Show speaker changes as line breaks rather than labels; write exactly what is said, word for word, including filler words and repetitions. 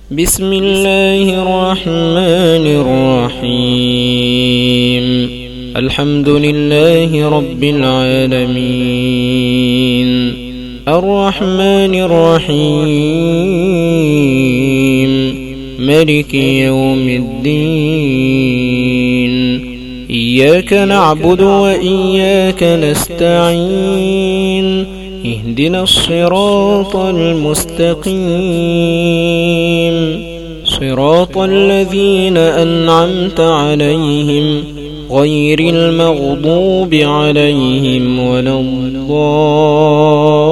بسم الله الرحمن الرحيم. الحمد لله رب العالمين، الرحمن الرحيم، مالك يوم الدين. إياك نعبد وإياك نستعين، اهدنا الصراط المستقيم، صراط الذين أنعمت عليهم غير المغضوب عليهم ولا الضالين.